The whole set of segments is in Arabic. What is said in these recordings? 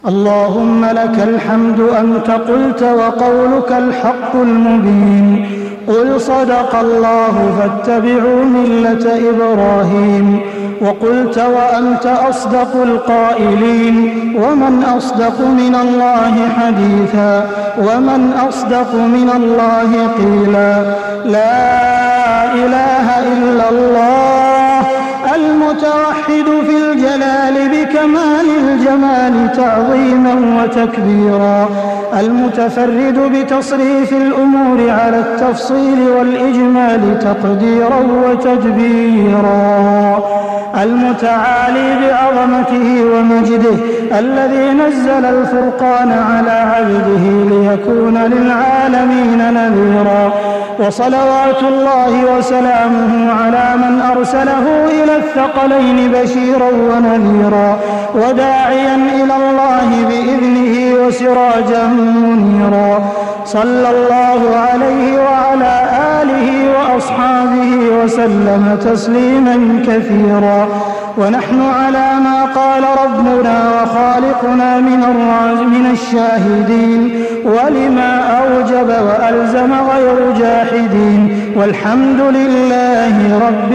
اللهم لك الحمد أنت قلت وقولك الحق المبين. قل صدق الله فاتبعوا ملة إبراهيم. وقلت وأنت أصدق القائلين. ومن أصدق من الله حديثا ومن أصدق من الله قيلا. لا إله إلا الله المتوحد في الجلال بكمال الجمال تعظيما وتكبيرا، المتفرد بتصريف الأمور على التفصيل والإجمال تقديرا وتدبيرا، المتعالي بعظمته ومجده، الذي نزل الفرقان على عبده ليكون للعالمين نذيرا. وصلوات الله وسلامه على من أرسله إلى الثقلين بشيرا ونذيرا وداعيا إلى الله بإذنه وسراجا منيرا، صلى الله عليه وعلى آله وأصحابه وسلم تسليما كثيرا. ونحن على ما قال ربنا وخالقنا من الشاهدين، ولما أوجب وألزم غير جاحدين، والحمد لله رب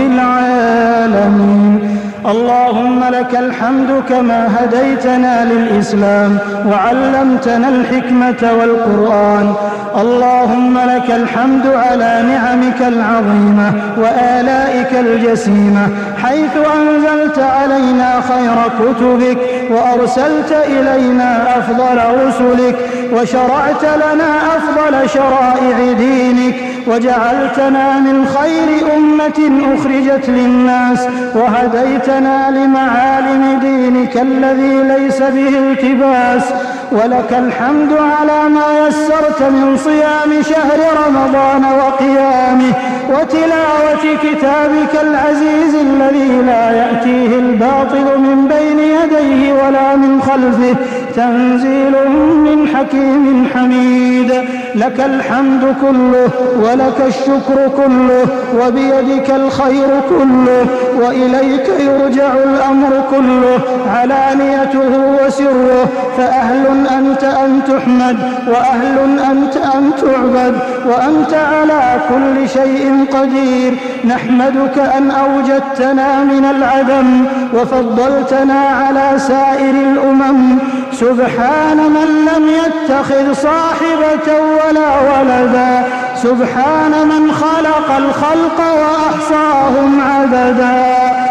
العالمين. اللهم لك الحمد كما هديتنا للإسلام وعلمتنا الحكمة والقرآن. اللهم لك الحمد على نعمك العظيمة وآلائك الجسيمة، حيث أنزلت علينا خير كتبك وأرسلت إلينا أفضل رسلك وشرعت لنا أفضل شرائع دينك وجعلتنا من خير أمة أخرجت للناس وهديتنا لمعالم دينك الذي ليس به التباس. ولك الحمد على ما يسرت من صيام شهر رمضان وقيامه وتلاوة كتابك العزيز الذي لا يأتيه الباطل من بين يديه ولا من خلفه، تنزيل من حكيم حميد. لك الحمد كله ولك الشكر كله وبيدك الخير كله وإليك يرجع الأمر كله، علانيته وسره، فأهل أنت أن تحمد وأهل أنت أن تعبد وأنت على كل شيء قدير. نحمدك أن أوجدتنا من العدم وفضلتنا على سائر الأمم. سبحان من لم يتخذ صاحبة ولا ولدا، سبحان من خلق الخلق وأحصاهم عددا.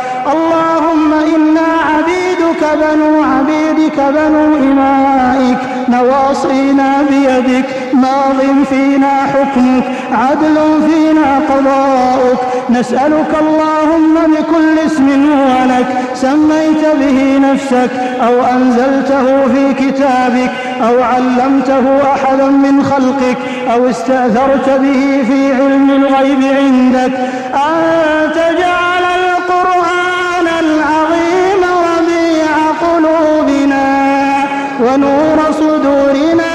اللهم إنا عبيدك بنو عبيدك بنو إمائك، نواصينا بيدك، ماض فينا حكمك، عدل فينا قضاؤك. نسألك اللهم بكل اسم هو لك سميت به نفسك أو أنزلته في كتابك أو علمته أحدا من خلقك أو استأثرت به في علم الغيب عندك، أن تجعل القرآن العظيم ربيع قلوبنا ونور صدورنا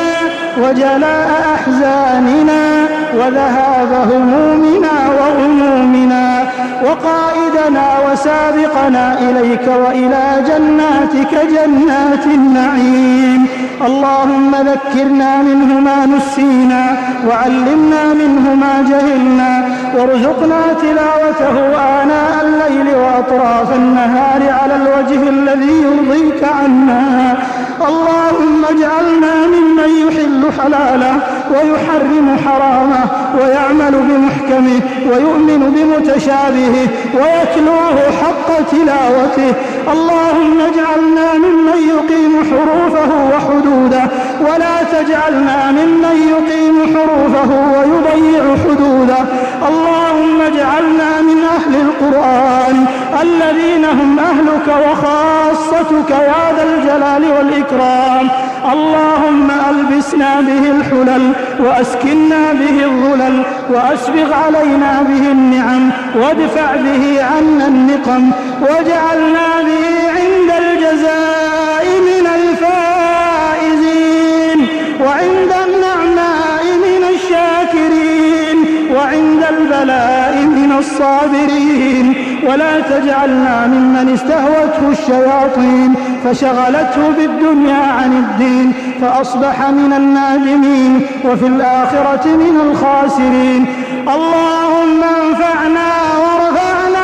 وجلاء أحزاننا وذهاب همومنا وغمومنا، وقائدنا وسابقنا إليك وإلى جناتك جنات النعيم. اللهم ذكرنا منه ما نسينا وعلمنا منه ما جهلنا، وارزقنا تلاوته آناء الليل وأطراف النهار على الوجه الذي يرضيك عنا. اللهم اجعلنا ممن يحل حلاله ويحرم حرامه ويعمل بمحكمه ويؤمن بمتشابهه ويتلوه حق تلاوته. اللهم اجعلنا ممن يقيم حروفه وحدوده، ولا تجعلنا ممن يقيم حروفه ويضيع حدوده. اللهم اجعلنا من أهل القرآن الذين هم أهلك وخاصتك يا ذا الجلال والإكرام. اللهم ألبسنا به الحلل وأسكننا به الظلل وأسبغ علينا به النعم وادفع به عنا النقم، واجعلنا به عند الجزاء من الفائزين وعند النعماء من الشاكرين وعند البلاء من الصابرين. ولا تجعلنا ممن استهوته الشياطين فشغلته بالدنيا عن الدين فأصبح من النادمين وفي الآخرة من الخاسرين. اللهم انفعنا وارفعنا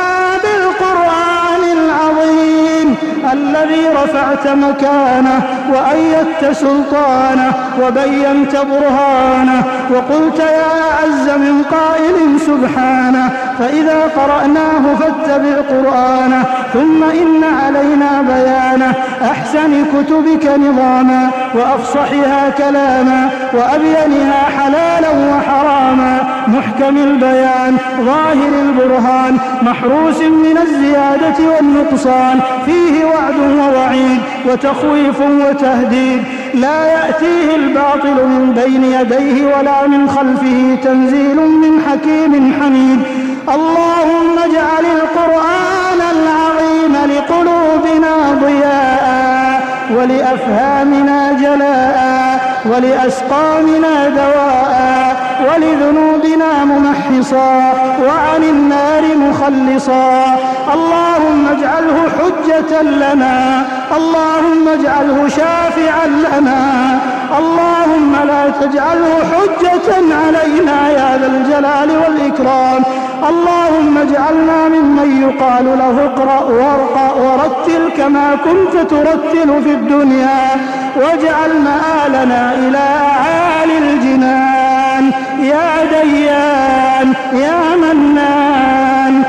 بالقرآن العظيم الذي رفعت مكانه وأيدت سلطانه وبينت برهانه وقلت يا أعز من قائل سبحانه فإذا قرأناه فاتبع قرآنه ثم إن علينا بيانه أحسن كتبك نظاما وأفصحها كلاما وأبينها حلالا وحراما محكم البيان ظاهر البرهان محروس من الزيادة والنقصان فيه وعد ووعيد وتخويف وتهديد لا يأتيه الباطل من بين يديه ولا من خلفه تنزيل من حكيم حميد. اللهم اجعل القرآن العظيم لقلوبنا ضياء ولأفهامنا جلاء ولأسقامنا دواء ولذنوبنا ممحصا وعن النار مخلصا. اللهم اجعله حجة لنا اللهم اجعله شافعا لنا اللهم لا تجعله حجة علينا يا ذا الجلال والإكرام. اللهم اجعلنا ممن يقال له اقرأ وارقى ورتل كما كنت ترتل في الدنيا واجعل مآلنا إلى أعالي الجنان يا ديان يا منان.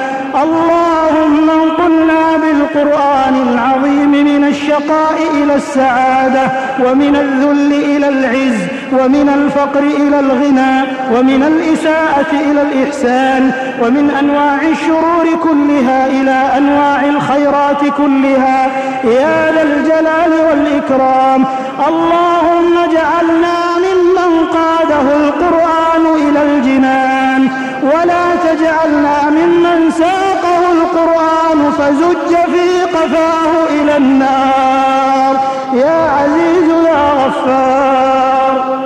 اللهم انقلنا بالقرآن العظيم من الشقاء إلى السعادة ومن الذل إلى العز ومن الفقر إلى الغنى ومن الإساءة إلى الإحسان ومن أنواع الشرور كلها إلى أنواع الخيرات كلها يا ذا الجلال والإكرام. اللهم اجعلنا ممن قاده القرآن إلى الجنان ولا تجعلنا ممن ساقه القرآن فزج في قفاه إلى النار يا عزيز يا غفار.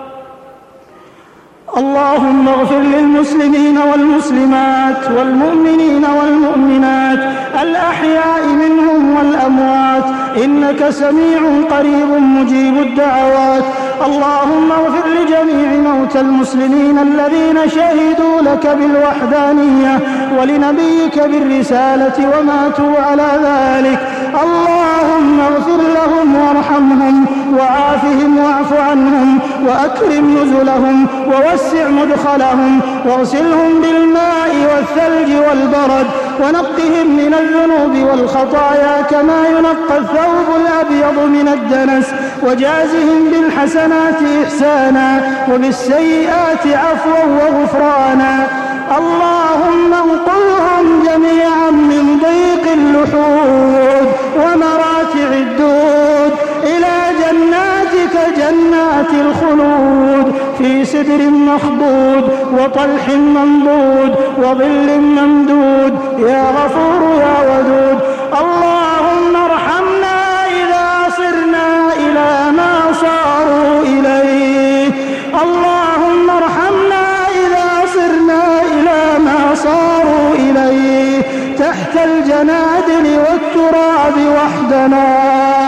اللهم اغفر للمسلمين والمسلمات والمؤمنين والمؤمنات الأحياء منهم والأموات إنك سميع قريب مجيب الدعوات. اللهم اغفر لجميع موتى المسلمين الذين شهدوا لك بالوحدانية ولنبيك بالرسالة وماتوا على ذلك. اللهم اغفر لهم وارحمهم وعافهم واعف عنهم وأكرم نزلهم ووسع مدخلهم واغسلهم بالماء والثلج والبرد ونقهم من الذنوب والخطايا كما ينقى الثوب الأبيض من الدنس وجازهم بالحسنات إحسانا وبالسيئات عفوا وغفرانا. اللهم انقلهم جميعا من ضيق اللحود ومراتع الدود إلى جناتك جنات الخلود في سدر مخضود وطلح منضود وظل ممدود يا غفور يا ودود. اللهم ارحمنا إذا صرنا إلى ما صاروا إليه. اللهم ارحمنا إذا صرنا إلى ما صاروا إليه تحت الجنادل والتراب وحدنا.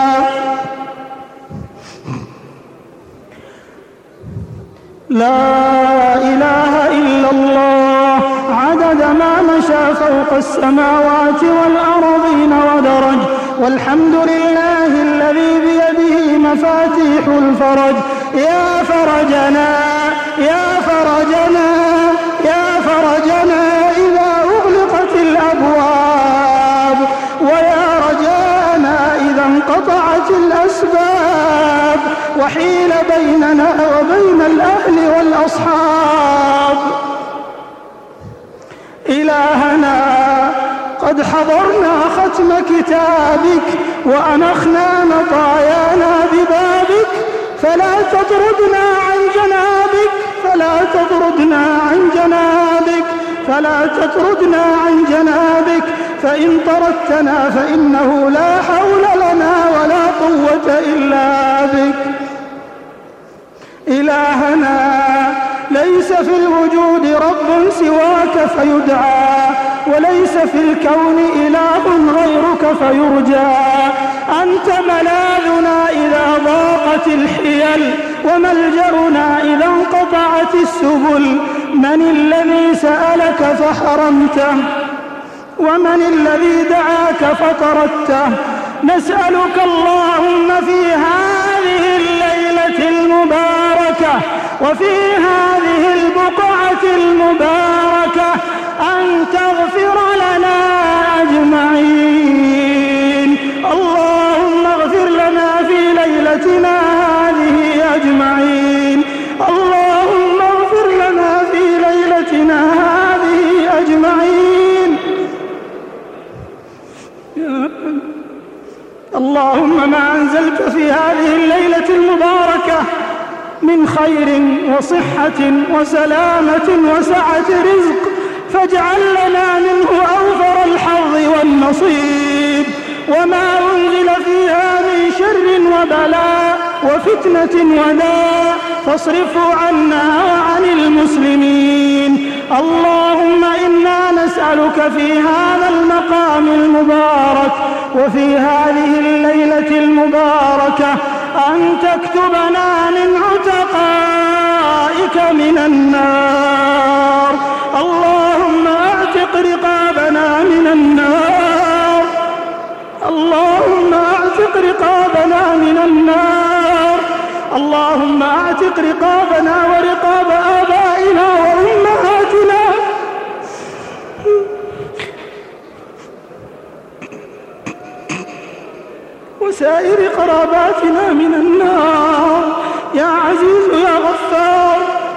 لا إله إلا الله عدد ما مشى فوق السماوات والأرضين ودرج والحمد لله الذي بيده مفاتيح الفرج. يا فرجنا يا فرجنا يا فرجنا إذا أغلقت الأبواب ويا رجاءنا إذا انقطعت الأسباب وحيل بيننا وبين الأهل والأصحاب. إلهنا قد حضرنا ختم كتابك وأنخنا مطايانا ببابك فلا تطردنا عن جنابك فلا تطردنا عن جنابك فلا تطردنا عن جنابك فإن طردتنا فإنه لا حول لنا ولا قوة إلا بك. إلهنا ليس في الوجود رب سواك فيدعى وليس في الكون إله غيرك فيرجى. أنت ملاذنا إذا ضاقت الحيل وملجأنا إذا انقطعت السبل. من الذي سألك فحرمته ومن الذي دعاك فطردته؟ نسألك اللهم في هذه الليلة المباركة وفي هذه البقعة المباركة أن تغفر لنا أجمعين. اللهم اغفر لنا في ليلتنا هذه أجمعين. اللهم اغفر لنا في ليلتنا هذه أجمعين. اللهم ما أنزلت في هذه الليلة المباركة من خير وصحة وسلامة وسعة رزق فاجعل لنا منه أوفر الحظ والنصيب، وما أنزل فيها من شر وبلاء وفتنة وداء فاصرفه عنا وعن المسلمين. اللهم إنا نسألك في هذا المقام المبارك وفي هذه الليلة المباركة أن تكتبنا من عتقائك من النار. اللهم اعتق رقابنا من النار. اللهم اعتق رقابنا من النار. اللهم اعتق رقابنا ورقاب آبائنا وأمهاتنا وسائر قراباتنا من النار يا عزيز يا غفار.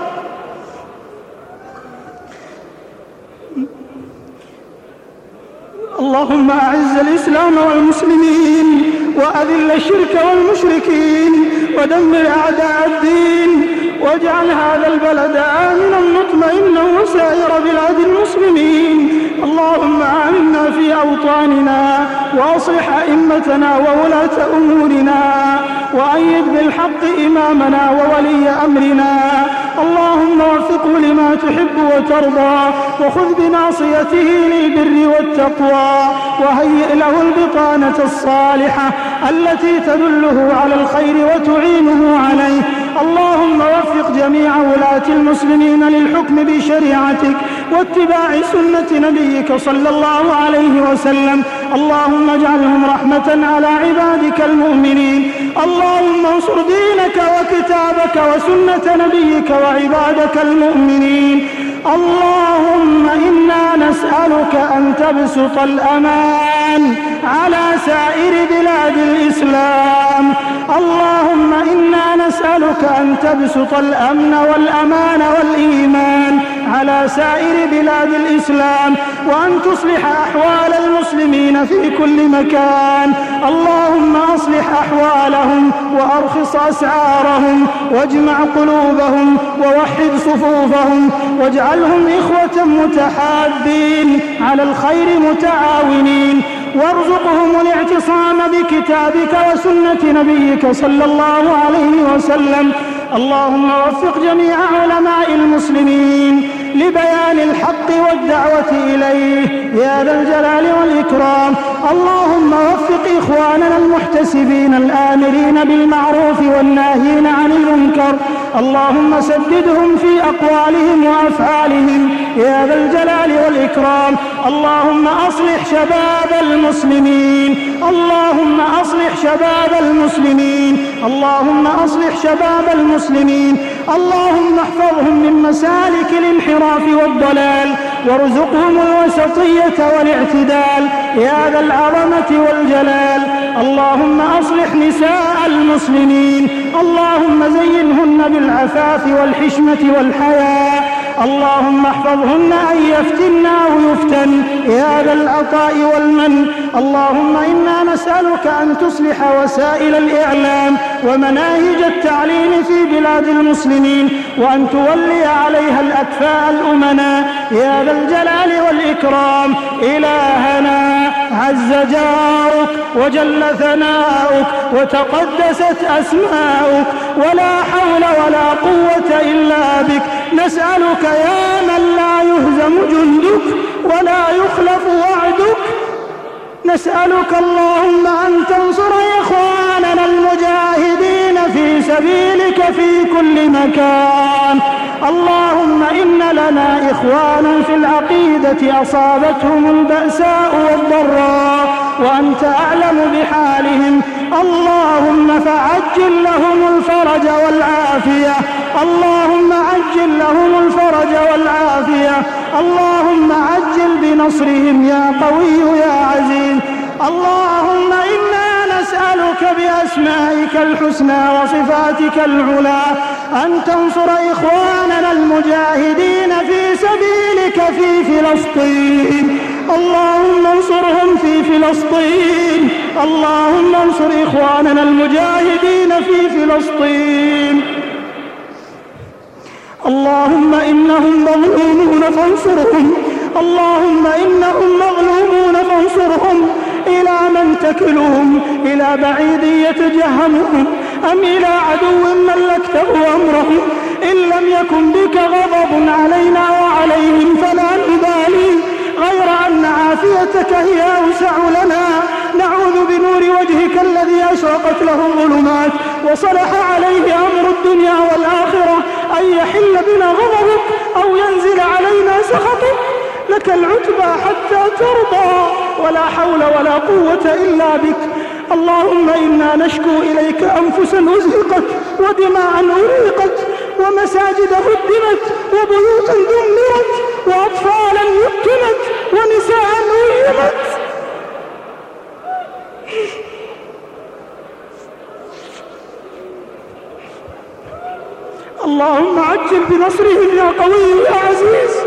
اللهم أعز الإسلام والمسلمين وأذل الشرك والمشركين ودمر أعداء الدين واجعل هذا البلد آمنا مطمئنا وسائر بلاد المسلمين. اللهم آمنا في أوطاننا وأصلح أئمتنا وولاة أمورنا وأيد بالحق إمامنا وولي أمرنا. اللهم وفقه لما تحب وترضى وخذ بناصيته للبر والتقوى وهيئ له البطانة الصالحة التي تدله على الخير وتعينه عليه. اللهم وفق جميع ولاة المسلمين للحكم بشريعتك واتباع سنة نبيك صلى الله عليه وسلم. اللهم اجعلهم رحمة على عبادك المؤمنين. اللهم انصر دينك وكتابك وسنة نبيك وعبادك المؤمنين. اللهم إنا نسألك أن تبسط الأمان على سائر بلاد الإسلام. اللهم إنا نسألك أن تبسط الأمن والأمان والإيمان على سائر بلاد الإسلام وأن تصلح أحوال المسلمين في كل مكان. اللهم أصلح أحوالهم وأرخص أسعارهم واجمع قلوبهم ووحد صفوفهم واجعلهم إخوة متحابين على الخير متعاونين وارزقهم الاعتصام بكتابك وسنة نبيك صلى الله عليه وسلم. اللهم وفق جميع علماء المسلمين لبيان الحق والدعوة إليه يا ذا الجلال والإكرام. اللهم وفق إخواننا المحتسبين الآمرين بالمعروف والناهين عن المنكر. اللهم سددهم في أقوالهم وأفعالهم يا ذا الجلال والإكرام. اللهم أصلح شباب المسلمين. اللهم أصلح شباب المسلمين. اللهم أصلح شباب المسلمين. اللهم احفظهم من مسالك الانحراف والضلال وارزقهم الوسطية والاعتدال يا ذا العظمة والجلال. اللهم أصلح نساء المسلمين. اللهم زينهن بالعفاف والحشمة والحياء. اللهم احفظهن أن يفتن أو يفتن يا ذا العطاء والمن. اللهم إنا نسألك أن تصلح وسائل الإعلام ومناهج التعليم في بلاد المسلمين وأن تولي عليها الأكفاء الأمناء يا ذا الجلال والإكرام. إلهنا عز جارك وجل ثناؤك وتقدست أسماؤك ولا حول ولا قوة إلا بك نسألك يا من لا يهزم جندك ولا يخلف وعدك نسألك اللهم أن تنصر إخواننا المجاهدين في سبيلك في كل مكان. اللهم إن لنا إخوانا في العقيدة أصابتهم البأساء والضراء وأنت أعلم بحالهم، اللهم فعجل لهم الفرج والعافية، اللهم عجل لهم الفرج والعافية، اللهم عجل بنصرهم يا قوي يا عزيز. اللهم إنا نسألك بأسمائك الحسنى وصفاتك العلى أن تنصر إخواننا المجاهدين في سبيلك في فلسطين. اللهم انصرهم في فلسطين، اللهم انصر إخواننا المجاهدين في فلسطين. اللهم إنهم مظلومون فانصرهم، اللهم إنهم مظلومون فانصرهم. إلى من تكلهم؟ إلى بعيد يتجهمهم أم إلى عدو ملكته أمرهم؟ إن لم يكن بك غضب علينا وعليهم فلا نبالي، غير أن عافيتك هي أوسع لنا. نعوذ بنور وجهك الذي أشرقت له الظلمات وصلح عليه أمر الدنيا والآخرة أن يحل بنا غضبك أو ينزل علينا سخطك. لك العتبى حتى ترضى، ولا حول ولا قوة إلا بك. اللهم إنا نشكو إليك أنفسا أزهقت ودماء أريقت ومساجد هدمت وبيوتا دمرت وأطفالا يتمت ونساء أيمت. اللهم عجل بنصرهم يا قوي يا عزيز.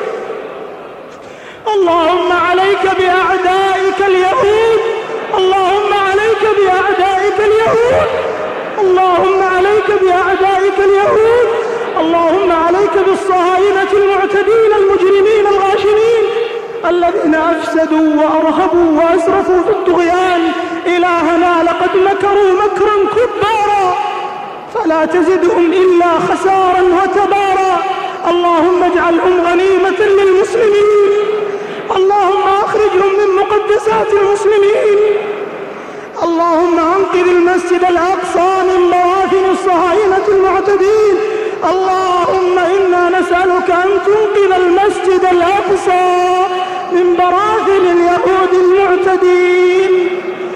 اللهم عليك بأعدائك اليهود، اللهم عليك بأعدائك اليهود، اللهم عليك بأعدائك اليهود، اللهم عليك بالصهاينة المعتدين المجرمين الغاشمين الذين أفسدوا وأرهبوا وأسرفوا في الطغيان. إلهنا لقد مكروا مكرا كبارا فلا تزدهم إلا خسارا وتبارا. اللهم اجعلهم غنيمة للمسلمين، اللهم أخرجهم من مقدسات المسلمين. اللهم أنقذ المسجد الأقصى من براثن الصهاينة المعتدين. اللهم إنا نسألك أن تنقذ المسجد الأقصى من براثن اليهود المعتدين،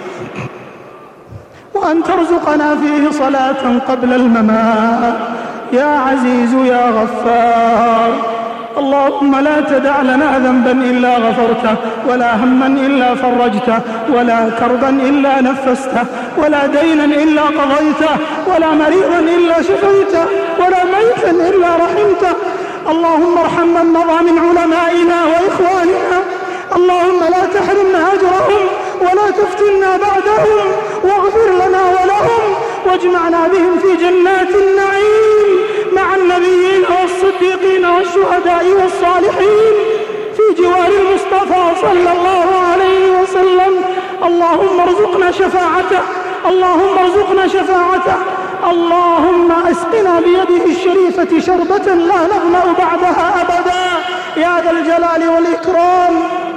وأن ترزقنا فيه صلاة قبل الممات يا عزيز يا غفار. اللهم لا تدع لنا ذنبا إلا غفرته، ولا هما إلا فرجته، ولا كربا إلا نفسته، ولا دينا إلا قضيته، ولا مريضا إلا شفيته، ولا ميتا إلا رحمته. اللهم ارحم من مضى من علمائنا وإخواننا، اللهم لا تحرمنا أجرهم ولا تفتنا بعدهم، واغفر لنا ولهم واجمعنا بهم في جنات النعيم مع النبيين والصديقين والشهداء والصالحين في جوار المصطفى صلى الله عليه وسلم. اللهم ارزقنا شفاعته، اللهم ارزقنا شفاعته. اللهم اسقنا بيده الشريفة شربة لا نظمأ بعدها أبدا يا ذا الجلال والإكرام.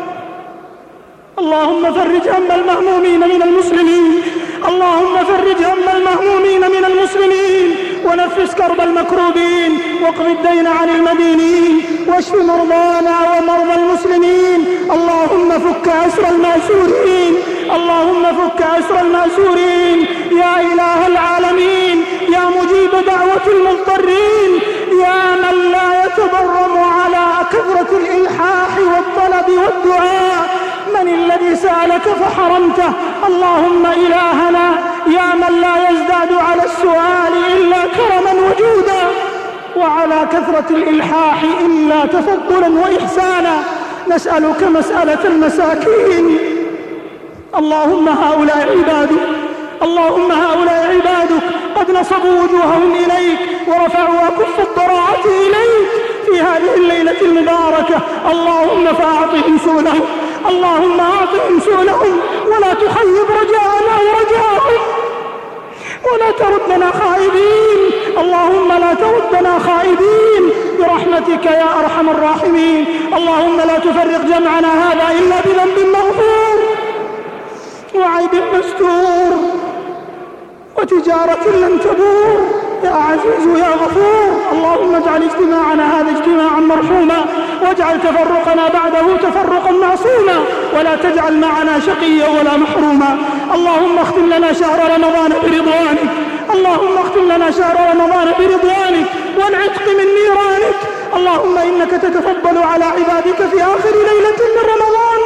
اللهم فرج هم المهمومين من المسلمين، اللهم فرج هم المهمومين من المسلمين، ونفس كرب المكروبين، واقض الدين عن المدينين، واشف مرضانا ومرضى المسلمين. اللهم فك أسر المأسورين، اللهم فك أسر المأسورين يا إله العالمين، يا مجيب دعوة المضطرين، يا من لا يتضرم على كثرة الإلحاح والطلب والدعاء. من الذي سألك فحرمته؟ اللهم إلهنا يا من لا يزداد على السؤال إلا كرما وجودا، وعلى كثرة الإلحاح إلا تفضلا وإحسانا، نسألك مسألة المساكين. اللهم هؤلاء عبادك، اللهم هؤلاء عبادك قد نصبوا وجوههم إليك ورفعوا أكف الضراعة إليك في هذه الليلة المباركة. اللهم فأعطهم سؤلهم، اللهم أعطهم سؤلهم، ولا تخيب رجاءنا ورجاءهم، ولا تردنا خائبين. اللهم لا تردنا خائبين برحمتك يا أرحم الراحمين. اللهم لا تفرق جمعنا هذا إلا بذنب مغفور، وعيب مستور وتجارة لن تبور يا عزيز يا غفور. اللهم اجعل اجتماعنا هذا اجتماعا مرحوما واجعل تفرقنا بعده تفرقا معصوما ولا تجعل معنا شقيا ولا محروما. اللهم اختم لنا شهر رمضان برضوانك، اللهم اختم لنا شهر رمضان برضوانك والعتق من نيرانك. اللهم إنك تتفضل على عبادك في آخر ليلة من رمضان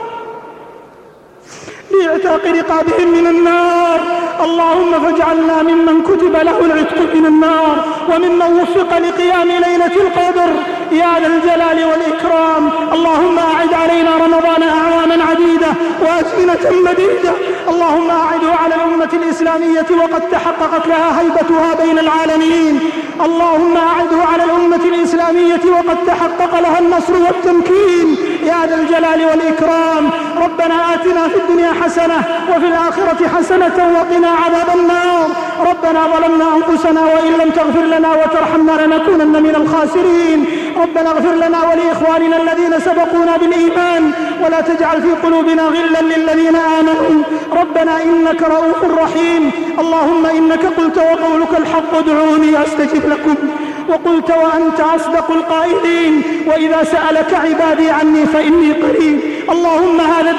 باعتاق رقابهم من النار. اللهم فاجعلنا ممن كتب له العتق من النار وممن وفق لقيام ليلة القدر يا ذا الجلال والإكرام. اللهم أعد علينا رمضان أعواما عديدة وأزمنة مديدة. اللهم أعده على الأمة الإسلامية وقد تحققت لها هيبتها بين العالمين. اللهم أعده على الأمة الإسلامية وقد تحقق لها النصر والتمكين يا ذا الجلال والإكرام. ربنا آتنا في الدنيا حسنة وفي الآخرة حسنة وقنا عذاب النار. ربنا ظلمنا أنفسنا وإن لم تغفر لنا وترحمنا لنكونن من الخاسرين. ربنا اغفر لنا ولإخواننا الذين سبقونا بالإيمان ولا تجعل في قلوبنا غلا للذين آمنوا. ربنا إنك رؤوف رحيم. اللهم إنك قلت وقولك الحق ادعوني أستجب لكم، وقلت وأنت أصدق القائلين وإذا سألك عبادي عني فإني قريب. اللهم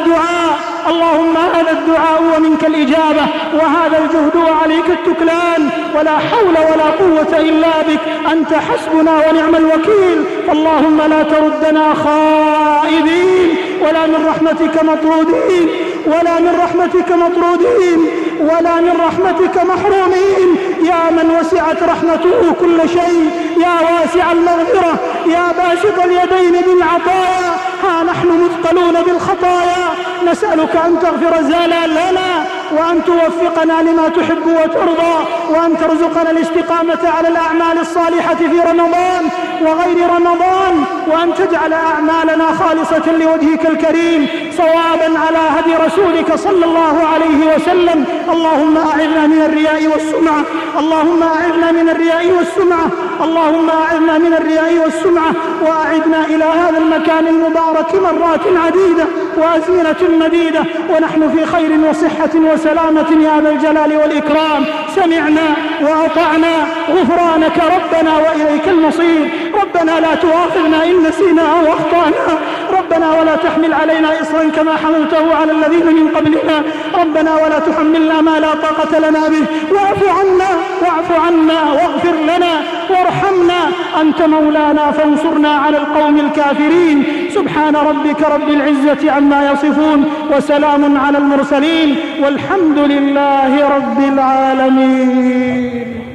هذا الدعاء ومنك الإجابة وهذا الجهد وعليك التكلان ولا حول ولا قوة إلا بك. أنت حسبنا ونعم الوكيل. اللهم لا تردنا خائبين ولا من رحمتك مطرودين ولا من رحمتك مطرودين ولا من رحمتك محرومين. يا من وسعت رحمته كل شيء، يا واسع المغفرة، يا باسط اليدين بالعطايا، ها نحن مثقلون بالخطايا نسألك أن تغفر زلالنا وأن توفقنا لما تحب وترضى وأن ترزقنا الاستقامة على الأعمال الصالحة في رمضان وغير رمضان وأن تجعل أعمالنا خالصة لوجهك الكريم صوابا على هدي رسولك صلى الله عليه وسلم. اللهم أعذنا من الرياء والسمعة، اللهم أعذنا من الرياء والسمعة، اللهم أعذنا من الرياء والسمعة وأعدنا إلى هذا المكان المبارك مرات عديدة وأزمنة مديدة ونحن في خير وصحة وسلامة يا ذا الجلال والإكرام. سمعنا وأطعنا غفرانك ربنا وإليك المصير. ربنا لا تؤاخذنا إن نسينا أو أخطأنا، ربنا ولا تحمل علينا إصرا كما حملته على الذين من قبلنا، ربنا ولا تحملنا ما لا طاقة لنا به، واعف عنا واغفر لنا وارحمنا، أنت مولانا فانصرنا على القوم الكافرين. سبحان ربك رب العزة عما يصفون وسلام على المرسلين والحمد لله رب العالمين.